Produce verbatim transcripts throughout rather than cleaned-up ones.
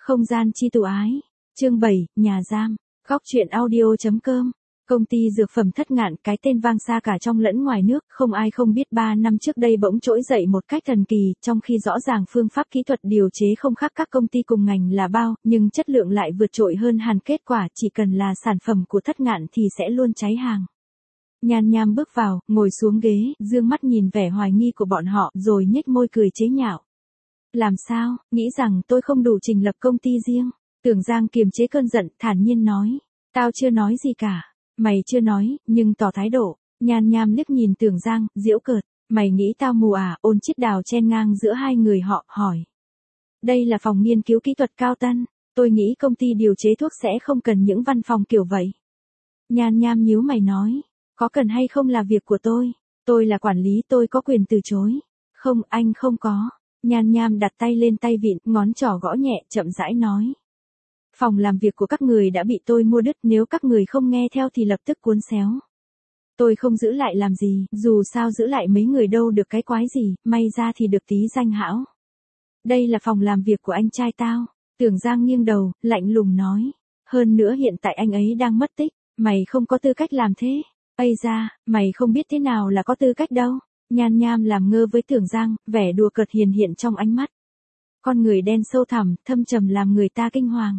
Không gian chi tụ ái. Chương bảy, nhà giam. Góc truyện audio.com. Công ty dược phẩm Thất Ngạn, cái tên vang xa cả trong lẫn ngoài nước, không ai không biết ba năm trước đây bỗng trỗi dậy một cách thần kỳ, trong khi rõ ràng phương pháp kỹ thuật điều chế không khác các công ty cùng ngành là bao, nhưng chất lượng lại vượt trội hơn hẳn, kết quả chỉ cần là sản phẩm của Thất Ngạn thì sẽ luôn cháy hàng. Nhan Nham bước vào, ngồi xuống ghế, dương mắt nhìn vẻ hoài nghi của bọn họ, rồi nhếch môi cười chế nhạo. Làm sao, nghĩ rằng tôi không đủ trình lập công ty riêng? Tưởng Giang kiềm chế cơn giận, thản nhiên nói. Tao chưa nói gì cả. Mày chưa nói, nhưng tỏ thái độ. Nhan Nham liếc nhìn Tưởng Giang, giễu cợt. Mày nghĩ tao mù à? Ôn Chiết Đào chen ngang giữa hai người họ, hỏi. Đây là phòng nghiên cứu kỹ thuật cao tân. Tôi nghĩ công ty điều chế thuốc sẽ không cần những văn phòng kiểu vậy. Nhan Nham nhíu mày nói. Có cần hay không là việc của tôi. Tôi là quản lý, tôi có quyền từ chối. Không, anh không có. Nhan Nham đặt tay lên tay vịn, ngón trỏ gõ nhẹ, chậm rãi nói. Phòng làm việc của các người đã bị tôi mua đứt, nếu các người không nghe theo thì lập tức cuốn xéo. Tôi không giữ lại làm gì, dù sao giữ lại mấy người đâu được cái quái gì, may ra thì được tí danh hão. Đây là phòng làm việc của anh trai tao. Tưởng Giang nghiêng đầu, lạnh lùng nói. Hơn nữa hiện tại anh ấy đang mất tích, mày không có tư cách làm thế. Ây da, mày không biết thế nào là có tư cách đâu. Nhan Nham làm ngơ với Tưởng Giang, vẻ đùa cợt hiền hiện trong ánh mắt. Con người đen sâu thẳm, thâm trầm làm người ta kinh hoàng.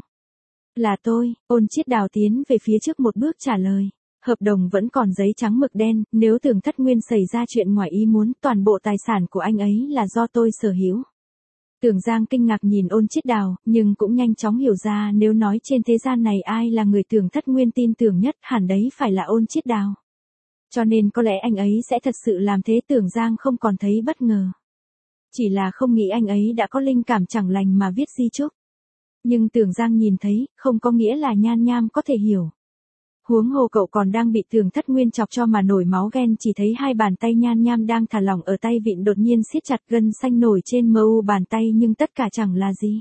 Là tôi. Ôn Chiết Đào tiến về phía trước một bước trả lời. Hợp đồng vẫn còn giấy trắng mực đen, nếu Tưởng Thất Nguyên xảy ra chuyện ngoài ý muốn, toàn bộ tài sản của anh ấy là do tôi sở hữu. Tưởng Giang kinh ngạc nhìn Ôn Chiết Đào, nhưng cũng nhanh chóng hiểu ra nếu nói trên thế gian này ai là người Tưởng Thất Nguyên tin tưởng nhất, hẳn đấy phải là Ôn Chiết Đào. Cho nên có lẽ anh ấy sẽ thật sự làm thế. Tưởng Giang không còn thấy bất ngờ. Chỉ là không nghĩ anh ấy đã có linh cảm chẳng lành mà viết di chúc. Nhưng Tưởng Giang nhìn thấy, không có nghĩa là Nhan Nham có thể hiểu. Huống hồ cậu còn đang bị Tưởng Thất Nguyên chọc cho mà nổi máu ghen, chỉ thấy hai bàn tay Nhan Nham đang thả lỏng ở tay vịn đột nhiên siết chặt, gân xanh nổi trên mờ u bàn tay, nhưng tất cả chẳng là gì.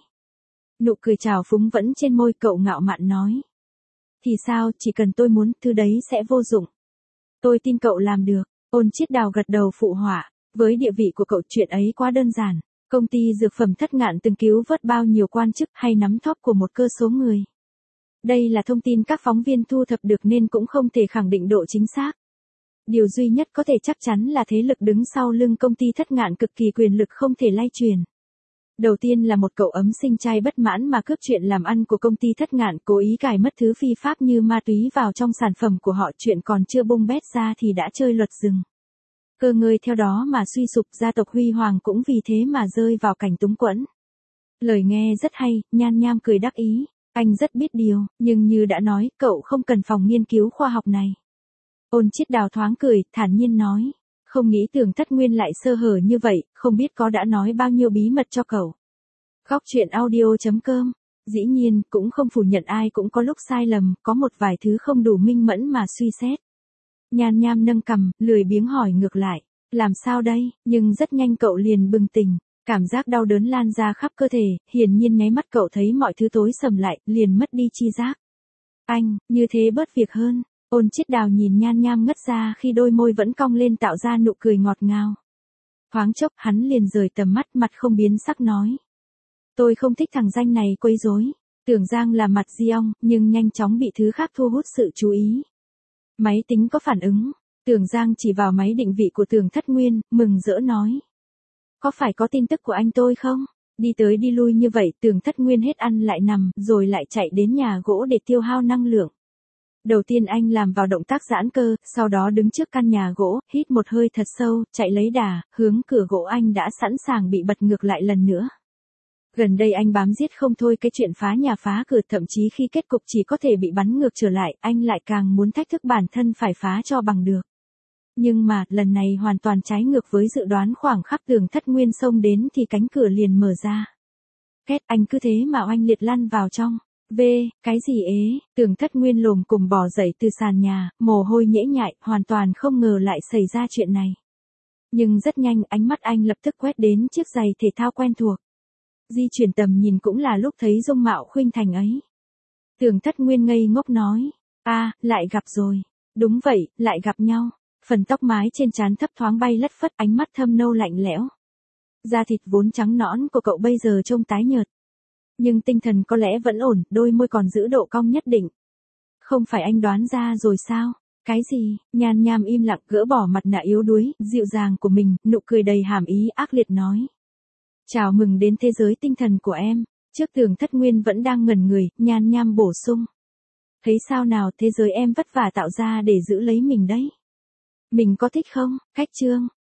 Nụ cười trào phúng vẫn trên môi, cậu ngạo mạn nói. Thì sao, chỉ cần tôi muốn, thứ đấy sẽ vô dụng. Tôi tin cậu làm được. Ôn Chiết Đào gật đầu phụ họa. Với địa vị của cậu chuyện ấy quá đơn giản. Công ty dược phẩm Thất Ngạn từng cứu vớt bao nhiêu quan chức hay nắm thóp của một cơ số người. Đây là thông tin các phóng viên thu thập được nên cũng không thể khẳng định độ chính xác. Điều duy nhất có thể chắc chắn là thế lực đứng sau lưng công ty Thất Ngạn cực kỳ quyền lực, không thể lay truyền. Đầu tiên là một cậu ấm sinh trai bất mãn mà cướp chuyện làm ăn của công ty Thất Ngạn, cố ý cài mất thứ phi pháp như ma túy vào trong sản phẩm của họ, chuyện còn chưa bung bét ra thì đã chơi luật rừng. Cơ ngơi theo đó mà suy sụp, gia tộc Huy Hoàng cũng vì thế mà rơi vào cảnh túng quẫn. Lời nghe rất hay, Nhan Nham cười đắc ý. Anh rất biết điều, nhưng như đã nói, cậu không cần phòng nghiên cứu khoa học này. Ôn Chiết Đào thoáng cười, thản nhiên nói. Không nghĩ Tưởng Thất Nguyên lại sơ hở như vậy, không biết có đã nói bao nhiêu bí mật cho cậu. Góc truyện audio.com. Dĩ nhiên, cũng không phủ nhận ai cũng có lúc sai lầm, có một vài thứ không đủ minh mẫn mà suy xét. Nhan Nham nâng cằm, lười biếng hỏi ngược lại. Làm sao đây? Nhưng rất nhanh cậu liền bừng tỉnh. Cảm giác đau đớn lan ra khắp cơ thể, hiển nhiên nháy mắt cậu thấy mọi thứ tối sầm lại, liền mất đi chi giác. Anh, như thế bớt việc hơn. Ôn Chiết Đào nhìn Nhan Nham ngất ra khi đôi môi vẫn cong lên tạo ra nụ cười ngọt ngào. Thoáng chốc hắn liền rời tầm mắt, mặt không biến sắc nói. Tôi không thích thằng danh này quấy rối. Tưởng Giang là mặt di ong, nhưng nhanh chóng bị thứ khác thu hút sự chú ý. Máy tính có phản ứng. Tưởng Giang chỉ vào máy định vị của Tưởng Thất Nguyên, mừng rỡ nói. Có phải có tin tức của anh tôi không? Đi tới đi lui như vậy, Tưởng Thất Nguyên hết ăn lại nằm, rồi lại chạy đến nhà gỗ để tiêu hao năng lượng. Đầu tiên anh làm vào động tác giãn cơ, sau đó đứng trước căn nhà gỗ, hít một hơi thật sâu, chạy lấy đà, hướng cửa gỗ anh đã sẵn sàng bị bật ngược lại lần nữa. Gần đây anh bám giết không thôi cái chuyện phá nhà phá cửa, thậm chí khi kết cục chỉ có thể bị bắn ngược trở lại, anh lại càng muốn thách thức bản thân phải phá cho bằng được. Nhưng mà, lần này hoàn toàn trái ngược với dự đoán, khoảng khắc Tưởng Thất Nguyên xông đến thì cánh cửa liền mở ra. Két, anh cứ thế mà oanh liệt lăn vào trong. V, cái gì ế? Tưởng Thất Nguyên lồm cồm bò dậy từ sàn nhà, mồ hôi nhễ nhại, hoàn toàn không ngờ lại xảy ra chuyện này. Nhưng rất nhanh, ánh mắt anh lập tức quét đến chiếc giày thể thao quen thuộc. Di chuyển tầm nhìn cũng là lúc thấy dung mạo khuynh thành ấy. Tưởng Thất Nguyên ngây ngốc nói. A, lại gặp rồi. Đúng vậy, lại gặp nhau. Phần tóc mái trên trán thấp thoáng bay lất phất, ánh mắt thâm nâu lạnh lẽo. Da thịt vốn trắng nõn của cậu bây giờ trông tái nhợt. Nhưng tinh thần có lẽ vẫn ổn, đôi môi còn giữ độ cong nhất định. Không phải anh đoán ra rồi sao? Cái gì? Nhan Nham im lặng gỡ bỏ mặt nạ yếu đuối, dịu dàng của mình, nụ cười đầy hàm ý ác liệt nói. Chào mừng đến thế giới tinh thần của em. Trước tường Thất Nguyên vẫn đang ngẩn người, Nhan Nham bổ sung. Thấy sao nào, thế giới em vất vả tạo ra để giữ lấy mình đấy. Mình có thích không? Khách trương.